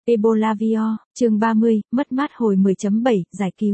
Ebola Vio, chương 30, mất mát hồi 10.7, giải cứu.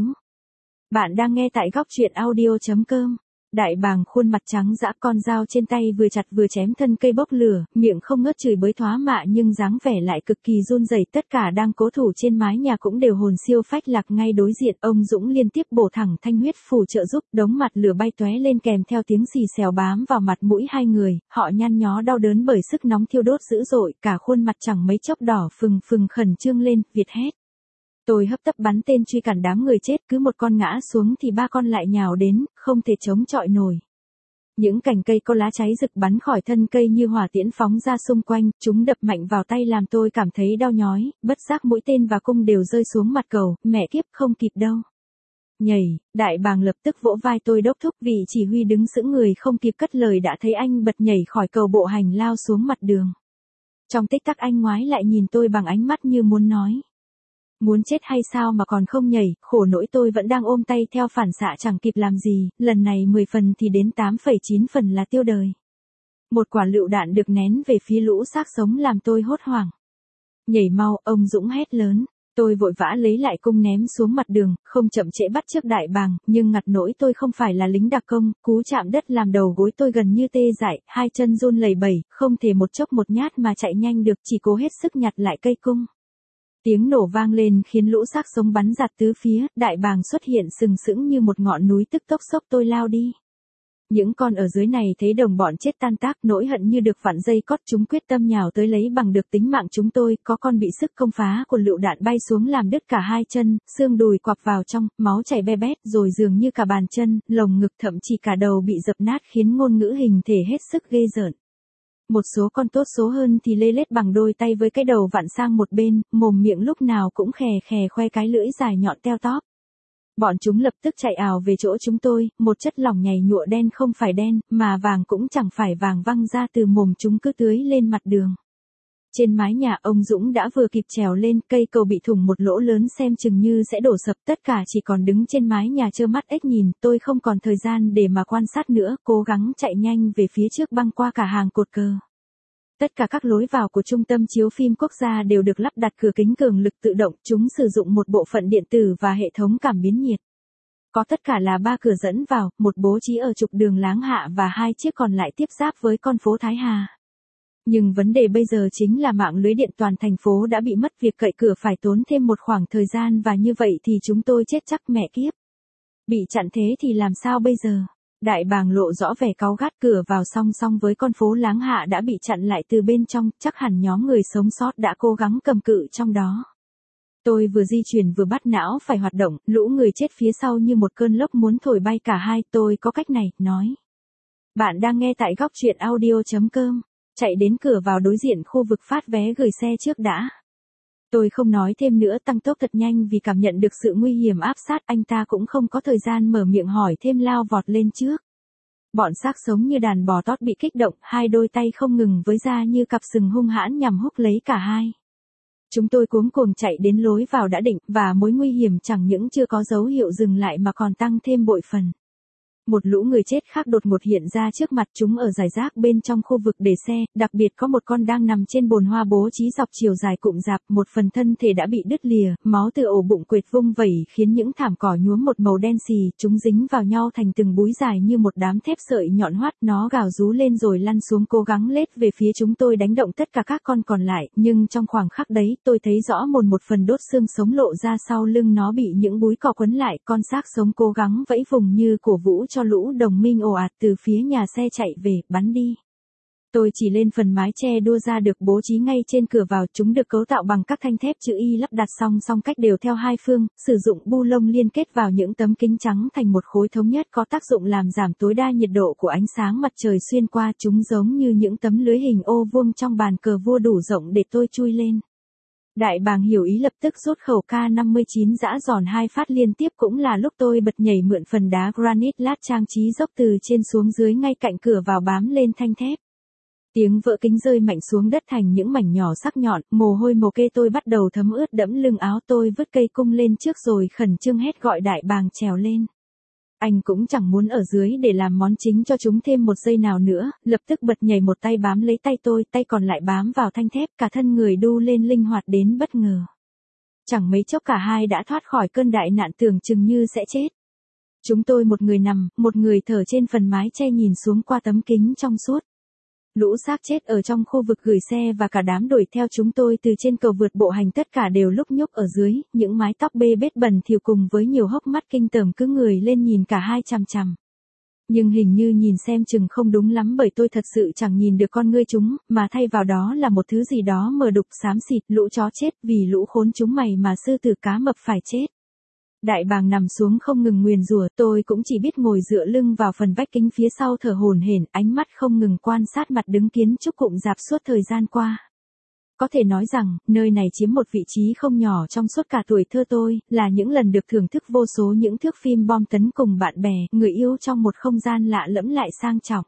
Bạn đang nghe tại góc truyện audio.com. Đại bàng khuôn mặt trắng dã, con dao trên tay vừa chặt vừa chém thân cây bốc lửa, miệng không ngớt chửi bới thoá mạ nhưng dáng vẻ lại cực kỳ run rẩy. Tất cả đang cố thủ trên mái nhà cũng đều hồn siêu phách lạc. Ngay đối diện, ông Dũng liên tiếp bổ thẳng thanh huyết phù trợ giúp, đống mặt lửa bay tóe lên kèm theo tiếng xì xèo bám vào mặt mũi hai người. Họ nhăn nhó đau đớn bởi sức nóng thiêu đốt dữ dội, cả khuôn mặt chẳng mấy chốc đỏ phừng phừng khẩn trương lên, Việt hét. Tôi hấp tấp bắn tên truy cản đám người chết, cứ một con ngã xuống thì ba con lại nhào đến, không thể chống chọi nổi. Những cành cây có lá cháy rực bắn khỏi thân cây như hỏa tiễn phóng ra xung quanh, chúng đập mạnh vào tay làm tôi cảm thấy đau nhói, bất giác mũi tên và cung đều rơi xuống mặt cầu, mẹ kiếp không kịp đâu. Nhảy, đại bàng lập tức vỗ vai tôi đốc thúc, vị chỉ huy đứng sững người không kịp cất lời đã thấy anh bật nhảy khỏi cầu bộ hành lao xuống mặt đường. Trong tích tắc anh ngoái lại nhìn tôi bằng ánh mắt như muốn nói. Muốn chết hay sao mà còn không nhảy, khổ nỗi tôi vẫn đang ôm tay theo phản xạ chẳng kịp làm gì, lần này 10 phần thì đến 8,9 phần là tiêu đời. Một quả lựu đạn được nén về phía lũ xác sống làm tôi hốt hoảng. Nhảy mau, ông Dũng hét lớn. Tôi vội vã lấy lại cung ném xuống mặt đường, không chậm trễ bắt trước đại bàng, nhưng ngặt nỗi tôi không phải là lính đặc công, cú chạm đất làm đầu gối tôi gần như tê dại, hai chân run lẩy bẩy, không thể một chốc một nhát mà chạy nhanh được, chỉ cố hết sức nhặt lại cây cung. Tiếng nổ vang lên khiến lũ xác sống bắn giạt tứ phía, đại bàng xuất hiện sừng sững như một ngọn núi, tức tốc xốc tôi lao đi. Những con ở dưới này thấy đồng bọn chết tan tác, nỗi hận như được vặn dây cót, chúng quyết tâm nhào tới lấy bằng được tính mạng chúng tôi. Có con bị sức công phá của lựu đạn bay xuống làm đứt cả hai chân, xương đùi quặp vào trong, máu chảy be bét, rồi dường như cả bàn chân, lồng ngực, thậm chí cả đầu bị dập nát khiến ngôn ngữ hình thể hết sức ghê rợn. Một số con tốt số hơn thì lê lết bằng đôi tay với cái đầu vặn sang một bên, mồm miệng lúc nào cũng khè khè khoe cái lưỡi dài nhọn teo tóp. Bọn chúng lập tức chạy ào về chỗ chúng tôi, một chất lỏng nhầy nhụa đen không phải đen, mà vàng cũng chẳng phải vàng văng ra từ mồm chúng cứ tưới lên mặt đường. Trên mái nhà ông Dũng đã vừa kịp trèo lên, cây cầu bị thủng một lỗ lớn xem chừng như sẽ đổ sập, tất cả chỉ còn đứng trên mái nhà trơ mắt ếch nhìn. Tôi không còn thời gian để mà quan sát nữa, cố gắng chạy nhanh về phía trước băng qua cả hàng cột cờ. Tất cả các lối vào của trung tâm chiếu phim quốc gia đều được lắp đặt cửa kính cường lực tự động, chúng sử dụng một bộ phận điện tử và hệ thống cảm biến nhiệt. Có tất cả là 3 cửa dẫn vào, một bố trí ở trục đường Láng Hạ và 2 chiếc còn lại tiếp giáp với con phố Thái Hà. Nhưng vấn đề bây giờ chính là mạng lưới điện toàn thành phố đã bị mất, việc cậy cửa phải tốn thêm một khoảng thời gian và như vậy thì chúng tôi chết chắc mẹ kiếp. Bị chặn thế thì làm sao bây giờ? Đại bàng lộ rõ vẻ cáu gắt, cửa vào song song với con phố Láng Hạ đã bị chặn lại từ bên trong, chắc hẳn nhóm người sống sót đã cố gắng cầm cự trong đó. Tôi vừa di chuyển vừa bắt não phải hoạt động, lũ người chết phía sau như một cơn lốc muốn thổi bay cả hai. Tôi có cách này, nói. Bạn đang nghe tại góc truyện audio.com. Chạy đến cửa vào đối diện khu vực phát vé gửi xe trước đã. Tôi không nói thêm nữa, tăng tốc thật nhanh vì cảm nhận được sự nguy hiểm áp sát. Anh ta cũng không có thời gian mở miệng hỏi thêm, lao vọt lên trước. Bọn xác sống như đàn bò tót bị kích động, hai đôi tay không ngừng với ra như cặp sừng hung hãn nhằm húc lấy cả hai. Chúng tôi cuống cuồng chạy đến lối vào đã định, và mối nguy hiểm chẳng những chưa có dấu hiệu dừng lại mà còn tăng thêm bội phần. Một lũ người chết khác đột ngột hiện ra trước mặt, chúng ở rải rác bên trong khu vực để xe, đặc biệt có một con đang nằm trên bồn hoa bố trí dọc chiều dài cụm rạp, một phần thân thể đã bị đứt lìa, máu từ ổ bụng quệt vung vẩy khiến những thảm cỏ nhuốm một màu đen xì, chúng dính vào nhau thành từng búi dài như một đám thép sợi nhọn hoắt, nó gào rú lên rồi lăn xuống cố gắng lết về phía chúng tôi đánh động tất cả các con còn lại, nhưng trong khoảng khắc đấy tôi thấy rõ một phần đốt xương sống lộ ra sau lưng nó bị những búi cỏ quấn lại, con xác sống cố gắng vẫy vùng như cổ vũ cho lũ đồng minh ồ ạt từ phía nhà xe chạy về, bắn đi. Tôi chỉ lên phần mái che đua ra được bố trí ngay trên cửa vào, chúng được cấu tạo bằng các thanh thép chữ Y lắp đặt song song cách đều theo hai phương, sử dụng bu lông liên kết vào những tấm kính trắng thành một khối thống nhất có tác dụng làm giảm tối đa nhiệt độ của ánh sáng mặt trời xuyên qua, chúng giống như những tấm lưới hình ô vuông trong bàn cờ vua đủ rộng để tôi chui lên. Đại bàng hiểu ý lập tức rút khẩu K59 giã giòn 2 phát liên tiếp, cũng là lúc tôi bật nhảy mượn phần đá granite lát trang trí dốc từ trên xuống dưới ngay cạnh cửa vào bám lên thanh thép. Tiếng vỡ kính rơi mạnh xuống đất thành những mảnh nhỏ sắc nhọn, mồ hôi mồ kê tôi bắt đầu thấm ướt đẫm lưng áo. Tôi vứt cây cung lên trước rồi khẩn trương hét gọi đại bàng trèo lên. Anh cũng chẳng muốn ở dưới để làm món chính cho chúng thêm một giây nào nữa, lập tức bật nhảy một tay bám lấy tay tôi, tay còn lại bám vào thanh thép, cả thân người đu lên linh hoạt đến bất ngờ. Chẳng mấy chốc cả hai đã thoát khỏi cơn đại nạn tưởng chừng như sẽ chết. Chúng tôi một người nằm, một người thở trên phần mái che nhìn xuống qua tấm kính trong suốt. Lũ xác chết ở trong khu vực gửi xe và cả đám đuổi theo chúng tôi từ trên cầu vượt bộ hành tất cả đều lúc nhúc ở dưới, những mái tóc bê bết bẩn thỉu cùng với nhiều hốc mắt kinh tởm cứ người lên nhìn cả hai chằm chằm. Nhưng hình như nhìn xem chừng không đúng lắm bởi tôi thật sự chẳng nhìn được con ngươi chúng, mà thay vào đó là một thứ gì đó mờ đục xám xịt, lũ chó chết vì lũ khốn chúng mày mà sư tử cá mập phải chết. Đại bàng nằm xuống không ngừng nguyền rủa, tôi cũng chỉ biết ngồi dựa lưng vào phần vách kính phía sau thở hổn hển, ánh mắt không ngừng quan sát mặt đứng kiến trúc cụm rạp suốt thời gian qua. Có thể nói rằng, nơi này chiếm một vị trí không nhỏ trong suốt cả tuổi thơ tôi, là những lần được thưởng thức vô số những thước phim bom tấn cùng bạn bè, người yêu trong một không gian lạ lẫm lại sang trọng.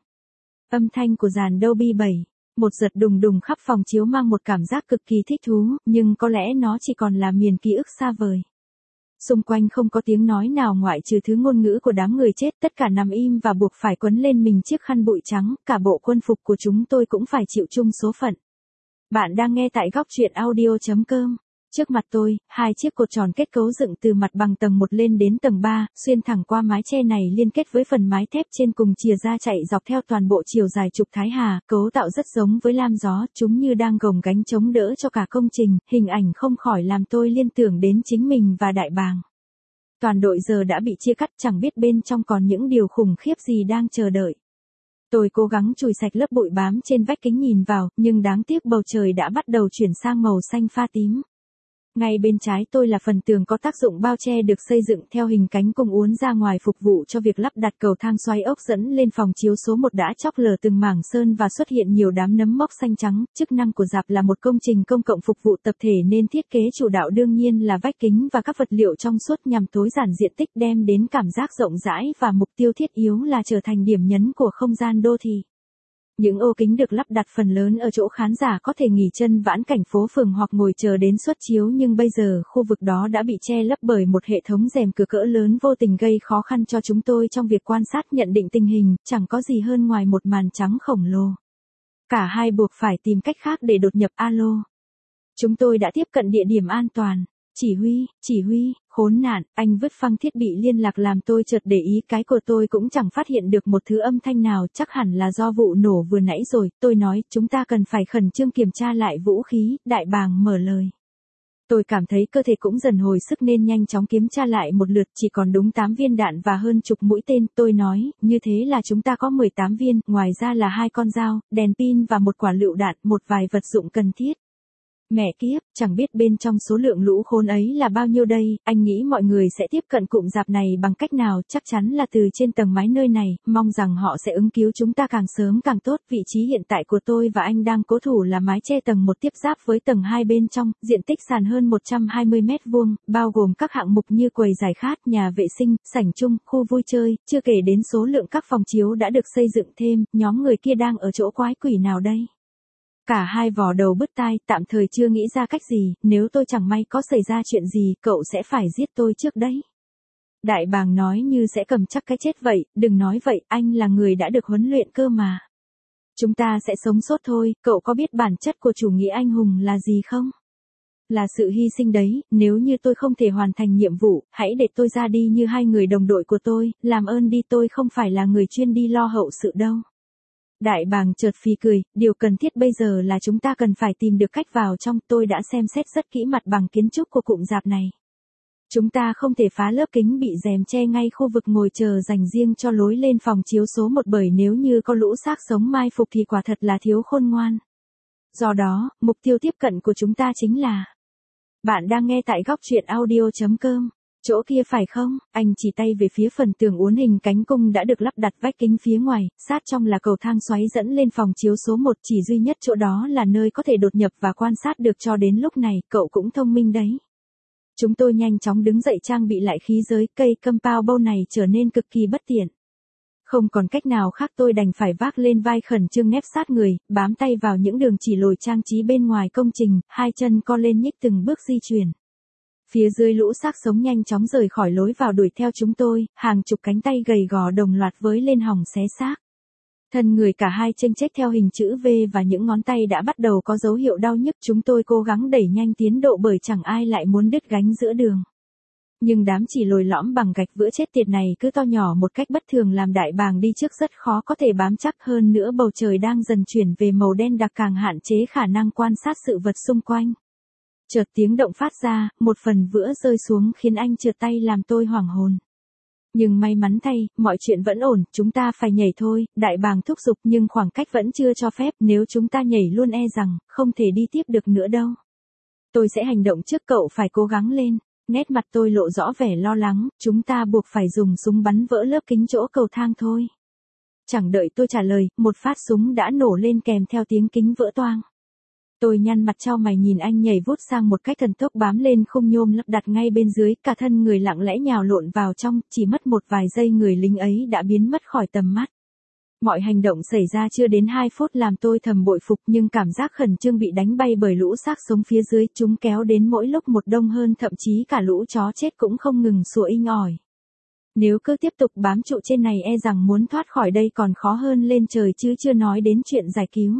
Âm thanh của dàn Dolby 7, một giật đùng đùng khắp phòng chiếu mang một cảm giác cực kỳ thích thú, nhưng có lẽ nó chỉ còn là miền ký ức xa vời. Xung quanh không có tiếng nói nào ngoại trừ thứ ngôn ngữ của đám người chết, tất cả nằm im và buộc phải quấn lên mình chiếc khăn bụi trắng, cả bộ quân phục của chúng tôi cũng phải chịu chung số phận. Bạn đang nghe tại góc truyện audio.com. Trước mặt tôi, hai chiếc cột tròn kết cấu dựng từ mặt bằng tầng 1 lên đến tầng 3, xuyên thẳng qua mái che này liên kết với phần mái thép trên cùng chìa ra chạy dọc theo toàn bộ chiều dài trục Thái Hà, cấu tạo rất giống với lam gió, chúng như đang gồng gánh chống đỡ cho cả công trình, hình ảnh không khỏi làm tôi liên tưởng đến chính mình và đại bàng. Toàn đội giờ đã bị chia cắt, chẳng biết bên trong còn những điều khủng khiếp gì đang chờ đợi. Tôi cố gắng chùi sạch lớp bụi bám trên vách kính nhìn vào, nhưng đáng tiếc bầu trời đã bắt đầu chuyển sang màu xanh pha tím. Ngay bên trái tôi là phần tường có tác dụng bao che được xây dựng theo hình cánh cung uốn ra ngoài phục vụ cho việc lắp đặt cầu thang xoay ốc dẫn lên phòng chiếu số 1 đã chóc lở từng mảng sơn và xuất hiện nhiều đám nấm mốc xanh trắng. Chức năng của rạp là một công trình công cộng phục vụ tập thể nên thiết kế chủ đạo đương nhiên là vách kính và các vật liệu trong suốt nhằm tối giản diện tích đem đến cảm giác rộng rãi và mục tiêu thiết yếu là trở thành điểm nhấn của không gian đô thị. Những ô kính được lắp đặt phần lớn ở chỗ khán giả có thể nghỉ chân vãn cảnh phố phường hoặc ngồi chờ đến suất chiếu, nhưng bây giờ khu vực đó đã bị che lấp bởi một hệ thống rèm cửa cỡ lớn vô tình gây khó khăn cho chúng tôi trong việc quan sát nhận định tình hình, chẳng có gì hơn ngoài một màn trắng khổng lồ. Cả hai buộc phải tìm cách khác để đột nhập. Alo. Chúng tôi đã tiếp cận địa điểm an toàn. Chỉ huy, khốn nạn, anh vứt phăng thiết bị liên lạc làm tôi chợt để ý cái của tôi cũng chẳng phát hiện được một thứ âm thanh nào, chắc hẳn là do vụ nổ vừa nãy rồi. Tôi nói, chúng ta cần phải khẩn trương kiểm tra lại vũ khí, đại bàng mở lời. Tôi cảm thấy cơ thể cũng dần hồi sức nên nhanh chóng kiểm tra lại một lượt, chỉ còn đúng 8 viên đạn và hơn chục mũi tên. Tôi nói, như thế là chúng ta có 18 viên, ngoài ra là 2 con dao, đèn pin và một quả lựu đạn, một vài vật dụng cần thiết. Mẹ kiếp, chẳng biết bên trong số lượng lũ khốn ấy là bao nhiêu đây. Anh nghĩ mọi người sẽ tiếp cận cụm rạp này bằng cách nào? Chắc chắn là từ trên tầng mái nơi này, mong rằng họ sẽ ứng cứu chúng ta càng sớm càng tốt. Vị trí hiện tại của tôi và anh đang cố thủ là mái che tầng 1 tiếp giáp với tầng 2 bên trong, diện tích sàn hơn 120 mét vuông, bao gồm các hạng mục như quầy giải khát, nhà vệ sinh, sảnh chung, khu vui chơi, chưa kể đến số lượng các phòng chiếu đã được xây dựng thêm. Nhóm người kia đang ở chỗ quái quỷ nào đây? Cả hai vò đầu bứt tai, tạm thời chưa nghĩ ra cách gì, nếu tôi chẳng may có xảy ra chuyện gì, cậu sẽ phải giết tôi trước đấy. Đại bàng nói như sẽ cầm chắc cái chết vậy, đừng nói vậy, anh là người đã được huấn luyện cơ mà. Chúng ta sẽ sống sót thôi, cậu có biết bản chất của chủ nghĩa anh hùng là gì không? Là sự hy sinh đấy, nếu như tôi không thể hoàn thành nhiệm vụ, hãy để tôi ra đi như hai người đồng đội của tôi, làm ơn đi, tôi không phải là người chuyên đi lo hậu sự đâu. Đại bàng chợt phì cười, điều cần thiết bây giờ là chúng ta cần phải tìm được cách vào trong. Tôi đã xem xét rất kỹ mặt bằng kiến trúc của cụm rạp này. Chúng ta không thể phá lớp kính bị rèm che ngay khu vực ngồi chờ dành riêng cho lối lên phòng chiếu số 1 bởi nếu như có lũ xác sống mai phục thì quả thật là thiếu khôn ngoan. Do đó, mục tiêu tiếp cận của chúng ta chính là... Bạn đang nghe tại góc truyện audio.com. Chỗ kia phải không? Anh chỉ tay về phía phần tường uốn hình cánh cung đã được lắp đặt vách kính phía ngoài, sát trong là cầu thang xoáy dẫn lên phòng chiếu số 1, chỉ duy nhất chỗ đó là nơi có thể đột nhập và quan sát được cho đến lúc này, cậu cũng thông minh đấy. Chúng tôi nhanh chóng đứng dậy trang bị lại khí giới, cây compound bow này trở nên cực kỳ bất tiện. Không còn cách nào khác tôi đành phải vác lên vai khẩn trương nép sát người, bám tay vào những đường chỉ lồi trang trí bên ngoài công trình, hai chân co lên nhích từng bước di chuyển. Phía dưới lũ xác sống nhanh chóng rời khỏi lối vào đuổi theo chúng tôi, hàng chục cánh tay gầy gò đồng loạt với lên hòng xé xác. Thân người cả hai chênh chếch theo hình chữ V và những ngón tay đã bắt đầu có dấu hiệu đau nhức. Chúng tôi cố gắng đẩy nhanh tiến độ bởi chẳng ai lại muốn đứt gánh giữa đường. Nhưng đám chỉ lồi lõm bằng gạch vữa chết tiệt này cứ to nhỏ một cách bất thường làm Đại Bàng đi trước rất khó có thể bám chắc, hơn nữa bầu trời đang dần chuyển về màu đen đặc càng hạn chế khả năng quan sát sự vật xung quanh. Chợt tiếng động phát ra, một phần vữa rơi xuống khiến anh trượt tay làm tôi hoảng hồn. Nhưng may mắn thay, mọi chuyện vẫn ổn, chúng ta phải nhảy thôi, Đại Bàng thúc giục, nhưng khoảng cách vẫn chưa cho phép, nếu chúng ta nhảy luôn e rằng, không thể đi tiếp được nữa đâu. Tôi sẽ hành động trước, cậu phải cố gắng lên. Nét mặt tôi lộ rõ vẻ lo lắng, chúng ta buộc phải dùng súng bắn vỡ lớp kính chỗ cầu thang thôi. Chẳng đợi tôi trả lời, một phát súng đã nổ lên kèm theo tiếng kính vỡ toang. Tôi nhăn mặt chau mày nhìn anh nhảy vút sang một cách thần tốc bám lên khung nhôm lắp đặt ngay bên dưới, cả thân người lặng lẽ nhào lộn vào trong, chỉ mất một vài giây người lính ấy đã biến mất khỏi tầm mắt. Mọi hành động xảy ra chưa đến 2 phút làm tôi thầm bội phục, nhưng cảm giác khẩn trương bị đánh bay bởi lũ xác sống phía dưới, chúng kéo đến mỗi lúc một đông hơn, thậm chí cả lũ chó chết cũng không ngừng sủa inh ỏi. Nếu cứ tiếp tục bám trụ trên này e rằng muốn thoát khỏi đây còn khó hơn lên trời, chứ chưa nói đến chuyện giải cứu.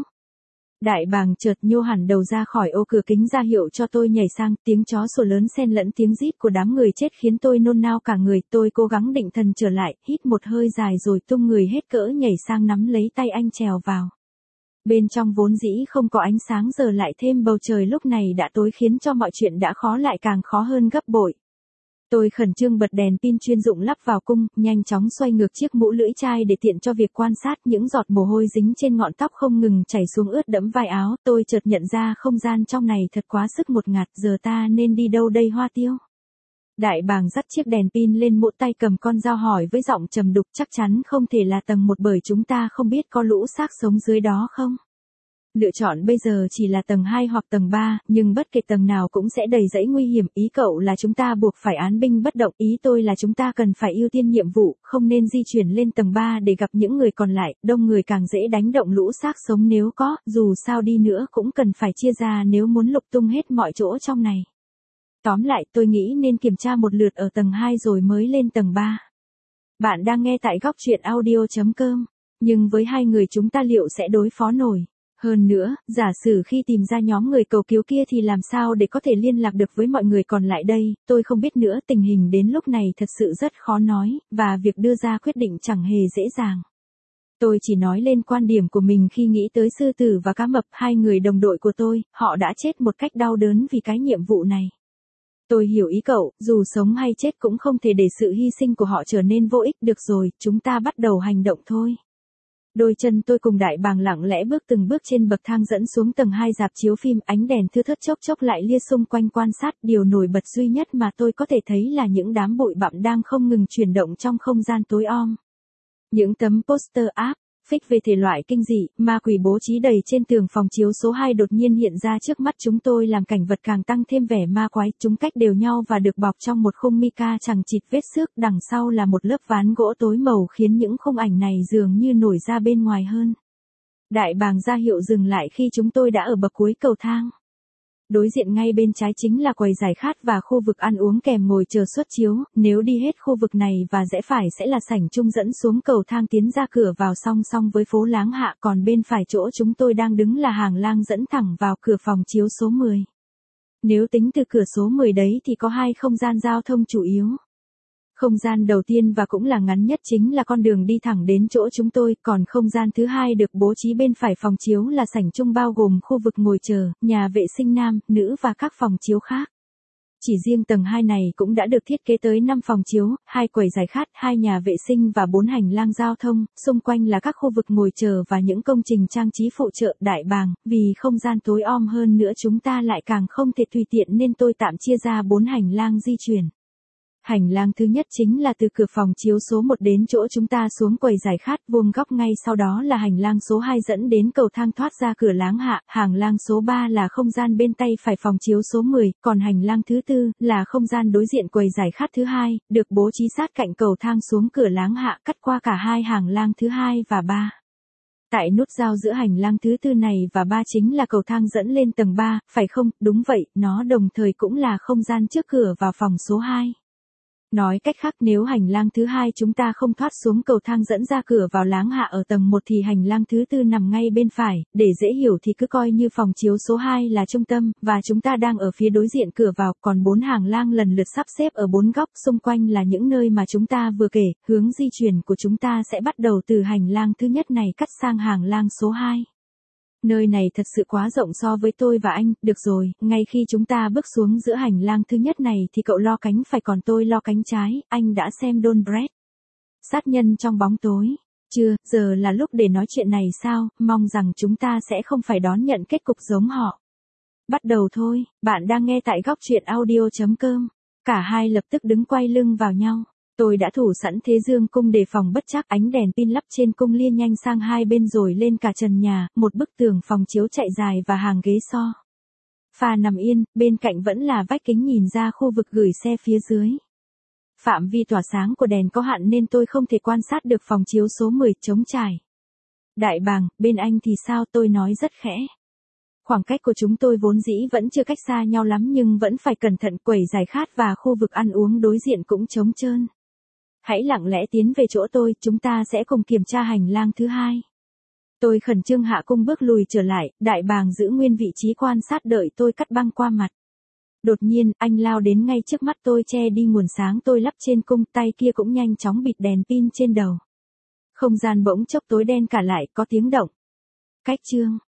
Đại Bàng chợt nhô hẳn đầu ra khỏi ô cửa kính ra hiệu cho tôi nhảy sang, tiếng chó sủa lớn xen lẫn tiếng rít của đám người chết khiến tôi nôn nao cả người. Tôi cố gắng định thần trở lại, hít một hơi dài rồi tung người hết cỡ nhảy sang nắm lấy tay anh trèo vào. Bên trong vốn dĩ không có ánh sáng, giờ lại thêm bầu trời lúc này đã tối khiến cho mọi chuyện đã khó lại càng khó hơn gấp bội. Tôi khẩn trương bật đèn pin chuyên dụng lắp vào cung, nhanh chóng xoay ngược chiếc mũ lưỡi chai để tiện cho việc quan sát. Những giọt mồ hôi dính trên ngọn tóc không ngừng chảy xuống ướt đẫm vai áo. Tôi chợt nhận ra không gian trong này thật quá sức ngột ngạt, giờ ta nên đi đâu đây Hoa Tiêu? Đại Bàng dắt chiếc đèn pin lên mũ, tay cầm con dao hỏi với giọng trầm đục, chắc chắn không thể là tầng 1 bởi chúng ta không biết có lũ xác sống dưới đó không? Lựa chọn bây giờ chỉ là tầng 2 hoặc tầng 3, nhưng bất kể tầng nào cũng sẽ đầy rẫy nguy hiểm. Ý cậu là chúng ta buộc phải án binh bất động, ý tôi là chúng ta cần phải ưu tiên nhiệm vụ, không nên di chuyển lên tầng 3 để gặp những người còn lại, đông người càng dễ đánh động lũ xác sống nếu có, dù sao đi nữa cũng cần phải chia ra nếu muốn lục tung hết mọi chỗ trong này. Tóm lại, tôi nghĩ nên kiểm tra một lượt ở tầng 2 rồi mới lên tầng 3. Bạn đang nghe tại góc truyện audio.com, nhưng với 2 người chúng ta liệu sẽ đối phó nổi? Hơn nữa, giả sử khi tìm ra nhóm người cầu cứu kia thì làm sao để có thể liên lạc được với mọi người còn lại đây, tôi không biết nữa. Tình hình đến lúc này thật sự rất khó nói, và việc đưa ra quyết định chẳng hề dễ dàng. Tôi chỉ nói lên quan điểm của mình khi nghĩ tới Sư Tử và Cá Mập, 2 người đồng đội của tôi, họ đã chết một cách đau đớn vì cái nhiệm vụ này. Tôi hiểu ý cậu, dù sống hay chết cũng không thể để sự hy sinh của họ trở nên vô ích. Được rồi, chúng ta bắt đầu hành động thôi. Đôi chân tôi cùng Đại Bàng lặng lẽ bước từng bước trên bậc thang dẫn xuống tầng 2 rạp chiếu phim, ánh đèn thưa thớt chốc chốc lại lia xung quanh quan sát. Điều nổi bật duy nhất mà tôi có thể thấy là những đám bụi bặm đang không ngừng chuyển động trong không gian tối om. Những tấm poster áp phích về thể loại kinh dị, ma quỷ bố trí đầy trên tường phòng chiếu số 2 đột nhiên hiện ra trước mắt chúng tôi, làm cảnh vật càng tăng thêm vẻ ma quái. Chúng cách đều nhau và được bọc trong một khung mica chằng chịt vết xước, đằng sau là một lớp ván gỗ tối màu khiến những khung ảnh này dường như nổi ra bên ngoài hơn. Đại Bàng ra hiệu dừng lại khi chúng tôi đã ở bậc cuối cầu thang. Đối diện ngay bên trái chính là quầy giải khát và khu vực ăn uống kèm ngồi chờ suất chiếu. Nếu đi hết khu vực này và rẽ phải sẽ là sảnh chung dẫn xuống cầu thang tiến ra cửa vào song song với phố Láng Hạ, còn bên phải chỗ chúng tôi đang đứng là hàng lang dẫn thẳng vào cửa phòng chiếu số 10. Nếu tính từ cửa số 10 đấy thì có 2 không gian giao thông chủ yếu. Không gian đầu tiên và cũng là ngắn nhất chính là con đường đi thẳng đến chỗ chúng tôi, còn không gian thứ hai được bố trí bên phải phòng chiếu là sảnh chung bao gồm khu vực ngồi chờ, nhà vệ sinh nam, nữ và các phòng chiếu khác. Chỉ riêng tầng 2 này cũng đã được thiết kế tới 5 phòng chiếu, 2 quầy giải khát, 2 nhà vệ sinh và 4 hành lang giao thông, xung quanh là các khu vực ngồi chờ và những công trình trang trí phụ trợ. Đại Bàng, vì không gian tối om hơn nữa chúng ta lại càng không thể tùy tiện nên tôi tạm chia ra 4 hành lang di chuyển. Hành lang thứ nhất chính là từ cửa phòng chiếu số 1 đến chỗ chúng ta xuống quầy giải khát vuông góc, ngay sau đó là hành lang số 2 dẫn đến cầu thang thoát ra cửa Láng Hạ, hàng lang số 3 là không gian bên tay phải phòng chiếu số 10, còn hành lang thứ tư là không gian đối diện quầy giải khát thứ hai, được bố trí sát cạnh cầu thang xuống cửa Láng Hạ, cắt qua cả 2 hàng lang thứ 2 và 3. Tại nút giao giữa hành lang thứ tư này và 3 chính là cầu thang dẫn lên tầng 3, phải không? Đúng vậy, nó đồng thời cũng là không gian trước cửa vào phòng số 2. Nói cách khác nếu hành lang thứ 2 chúng ta không thoát xuống cầu thang dẫn ra cửa vào láng hạ ở tầng 1 thì hành lang thứ tư nằm ngay bên phải, để dễ hiểu thì cứ coi như phòng chiếu số 2 là trung tâm, và chúng ta đang ở phía đối diện cửa vào, còn 4 hàng lang lần lượt sắp xếp ở 4 góc xung quanh là những nơi mà chúng ta vừa kể, hướng di chuyển của chúng ta sẽ bắt đầu từ hành lang thứ nhất này cắt sang hàng lang số 2. Nơi này thật sự quá rộng so với tôi và anh, được rồi, ngay khi chúng ta bước xuống giữa hành lang thứ nhất này thì cậu lo cánh phải còn tôi lo cánh trái, anh đã xem Don Brett. Sát nhân trong bóng tối. Chưa, giờ là lúc để nói chuyện này sao, mong rằng chúng ta sẽ không phải đón nhận kết cục giống họ. Bắt đầu thôi, bạn đang nghe tại góc truyện audio.com. Cả hai lập tức đứng quay lưng vào nhau. Tôi đã thủ sẵn thế dương cung đề phòng bất trắc, ánh đèn pin lắp trên cung lia nhanh sang hai bên rồi lên cả trần nhà, một bức tường phòng chiếu chạy dài và hàng ghế so. Phà nằm yên, bên cạnh vẫn là vách kính nhìn ra khu vực gửi xe phía dưới. Phạm vi tỏa sáng của đèn có hạn nên tôi không thể quan sát được phòng chiếu số 10 trống trải. Đại bàng, bên anh thì sao, tôi nói rất khẽ. Khoảng cách của chúng tôi vốn dĩ vẫn chưa cách xa nhau lắm nhưng vẫn phải cẩn thận, quầy giải khát và khu vực ăn uống đối diện cũng trống trơn. Hãy lặng lẽ tiến về chỗ tôi, chúng ta sẽ cùng kiểm tra hành lang thứ 2. Tôi khẩn trương hạ cung bước lùi trở lại, đại bàng giữ nguyên vị trí quan sát đợi tôi cắt băng qua mặt. Đột nhiên, anh lao đến ngay trước mắt tôi che đi nguồn sáng tôi lắp trên cung, tay kia cũng nhanh chóng bịt đèn pin trên đầu. Không gian bỗng chốc tối đen cả lại, có tiếng động. Cách chương.